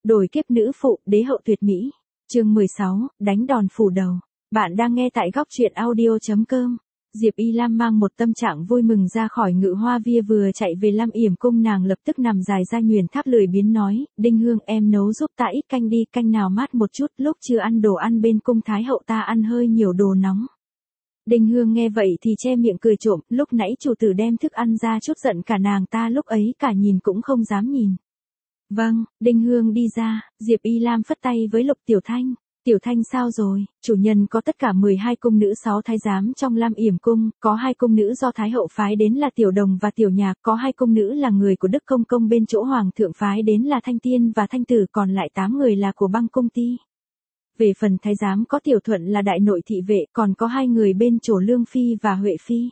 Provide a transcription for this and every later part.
Đổi kiếp nữ phụ, đế hậu tuyệt mỹ. Chương 16, đánh đòn phủ đầu. Bạn đang nghe tại góc truyện audio.com. Diệp Y Lam mang một tâm trạng vui mừng ra khỏi Ngự Hoa Viên, vừa chạy về Lam Yểm cung nàng lập tức nằm dài ra nhuyễn tháp lười biếng nói, Đinh Hương em nấu giúp ta ít canh đi, canh nào mát một chút, lúc chưa ăn đồ ăn bên cung thái hậu ta ăn hơi nhiều đồ nóng. Đinh Hương nghe vậy thì che miệng cười trộm, lúc nãy chủ tử đem thức ăn ra chút giận cả nàng ta lúc ấy cả nhìn cũng không dám nhìn. Vâng, Đinh Hương đi ra, Diệp Y Lam phất tay với Lục Tiểu Thanh. Tiểu Thanh sao rồi, chủ nhân có tất cả 12 cung nữ 6 thái giám trong Lam Yểm cung, có 2 cung nữ do Thái hậu phái đến là Tiểu Đồng và Tiểu Nhạc, có 2 cung nữ là người của Đức Công Công bên chỗ Hoàng thượng phái đến là Thanh Tiên và Thanh Tử, còn lại 8 người là của Băng Cung Ti. Về phần thái giám có Tiểu Thuận là đại nội thị vệ, còn có 2 người bên chỗ Lương Phi và Huệ Phi.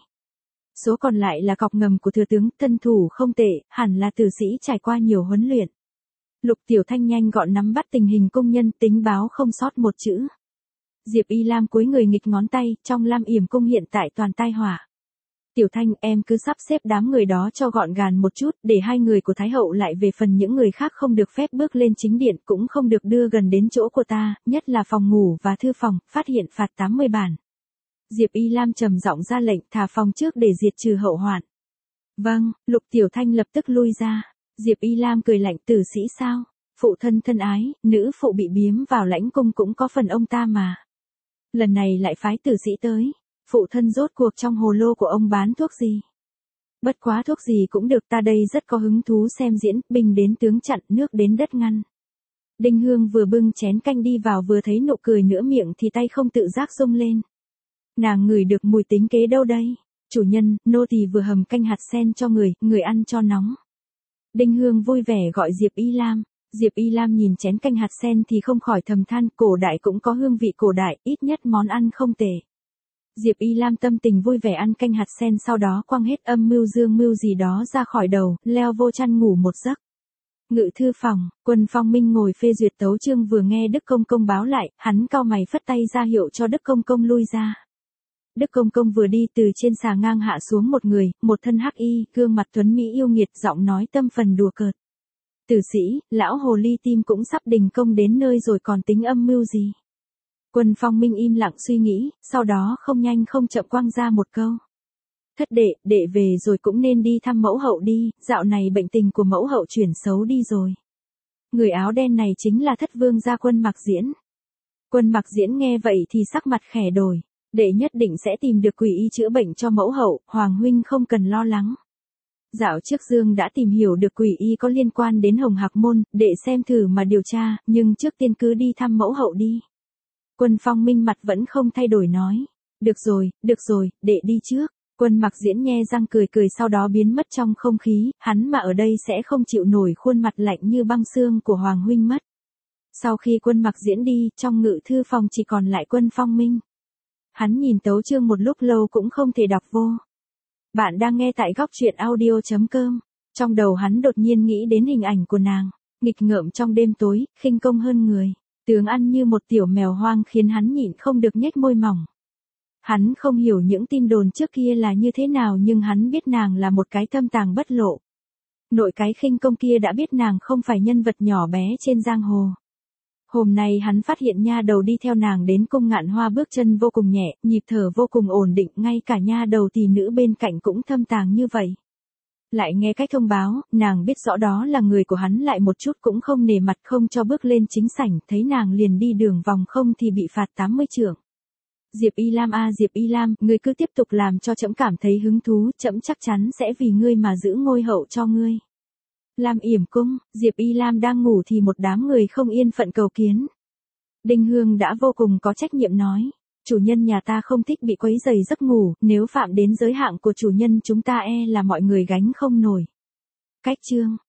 Số còn lại là cọc ngầm của thừa tướng, thân thủ không tệ, hẳn là tử sĩ trải qua nhiều huấn luyện. Lục Tiểu Thanh nhanh gọn nắm bắt tình hình công nhân, tính báo không sót một chữ. Diệp Y Lam cúi người nghịch ngón tay, trong Lam Yểm cung hiện tại toàn tai họa. Tiểu Thanh, em cứ sắp xếp đám người đó cho gọn gàng một chút, để 2 người của Thái hậu lại về phần những người khác không được phép bước lên chính điện, cũng không được đưa gần đến chỗ của ta, nhất là phòng ngủ và thư phòng, phát hiện phạt 80 bản. Diệp Y Lam trầm giọng ra lệnh, thả phòng trước để diệt trừ hậu hoạn. Vâng, Lục Tiểu Thanh lập tức lui ra. Diệp Y Lam cười lạnh, tử sĩ sao? Phụ thân thân ái, nữ phụ bị biếm vào lãnh cung cũng có phần ông ta mà. Lần này lại phái tử sĩ tới. Phụ thân rốt cuộc trong hồ lô của ông bán thuốc gì? Bất quá thuốc gì cũng được, ta đây rất có hứng thú xem diễn, binh đến tướng chặn, nước đến đất ngăn. Đinh Hương vừa bưng chén canh đi vào vừa thấy nụ cười nửa miệng thì tay không tự giác rung lên. Nàng ngửi được mùi tính kế đâu đây? Chủ nhân, nô tỳ vừa hầm canh hạt sen cho người ăn cho nóng. Đinh Hương vui vẻ gọi Diệp Y Lam. Diệp Y Lam nhìn chén canh hạt sen thì không khỏi thầm than, cổ đại cũng có hương vị cổ đại, ít nhất món ăn không tệ. Diệp Y Lam tâm tình vui vẻ ăn canh hạt sen, sau đó quăng hết âm mưu dương mưu gì đó ra khỏi đầu, leo vô chăn ngủ một giấc. Ngự thư phòng, Quân Phong Minh ngồi phê duyệt tấu chương, vừa nghe Đức Công Công báo lại, hắn cau mày phất tay ra hiệu cho Đức Công Công lui ra. Đức Công Công vừa đi, từ trên xà ngang hạ xuống một người, một thân hắc y, gương mặt tuấn mỹ yêu nghiệt, giọng nói tâm phần đùa cợt. Tử sĩ, lão hồ ly tim cũng sắp đình công đến nơi rồi còn tính âm mưu gì? Quân Phong Minh im lặng suy nghĩ, sau đó không nhanh không chậm quăng ra một câu. Thất đệ về rồi cũng nên đi thăm mẫu hậu đi, dạo này bệnh tình của mẫu hậu chuyển xấu đi rồi. Người áo đen này chính là Thất Vương gia Quân Mặc Diễn. Quân Mặc Diễn nghe vậy thì sắc mặt khẽ đổi. Đệ nhất định sẽ tìm được quỷ y chữa bệnh cho mẫu hậu, Hoàng huynh không cần lo lắng. Dạo trước Dương đã tìm hiểu được quỷ y có liên quan đến Hồng Hạc Môn, đệ xem thử mà điều tra, nhưng trước tiên cứ đi thăm mẫu hậu đi. Quân Phong Minh mặt vẫn không thay đổi nói. Được rồi, đệ đi trước. Quân Mặc Diễn nhe răng cười cười, sau đó biến mất trong không khí, hắn mà ở đây sẽ không chịu nổi khuôn mặt lạnh như băng xương của Hoàng huynh mất. Sau khi Quân Mặc Diễn đi, trong ngự thư phòng chỉ còn lại Quân Phong Minh. Hắn nhìn tấu chương một lúc lâu cũng không thể đọc vô. Bạn đang nghe tại góc truyện audio.com. Trong đầu hắn đột nhiên nghĩ đến hình ảnh của nàng, nghịch ngợm trong đêm tối, khinh công hơn người, tướng ăn như một tiểu mèo hoang, khiến hắn nhịn không được nhếch môi mỏng. Hắn không hiểu những tin đồn trước kia là như thế nào, nhưng hắn biết nàng là một cái thâm tàng bất lộ. Nội cái khinh công kia đã biết nàng không phải nhân vật nhỏ bé trên giang hồ. Hôm nay hắn phát hiện nha đầu đi theo nàng đến cung Ngạn Hoa bước chân vô cùng nhẹ, nhịp thở vô cùng ổn định, ngay cả nha đầu tỷ nữ bên cạnh cũng thâm tàng như vậy. Lại nghe cách thông báo, nàng biết rõ đó là người của hắn, lại một chút cũng không nể mặt không cho bước lên chính sảnh, thấy nàng liền đi đường vòng không thì bị phạt 80 trượng. Diệp Y Lam Diệp Y Lam, ngươi cứ tiếp tục làm cho trẫm cảm thấy hứng thú, trẫm chắc chắn sẽ vì ngươi mà giữ ngôi hậu cho ngươi. Lam Yểm cung, Diệp Y Lam đang ngủ thì một đám người không yên phận cầu kiến. Đinh Hương đã vô cùng có trách nhiệm nói, chủ nhân nhà ta không thích bị quấy rầy giấc ngủ, nếu phạm đến giới hạn của chủ nhân chúng ta là mọi người gánh không nổi. Cách chương,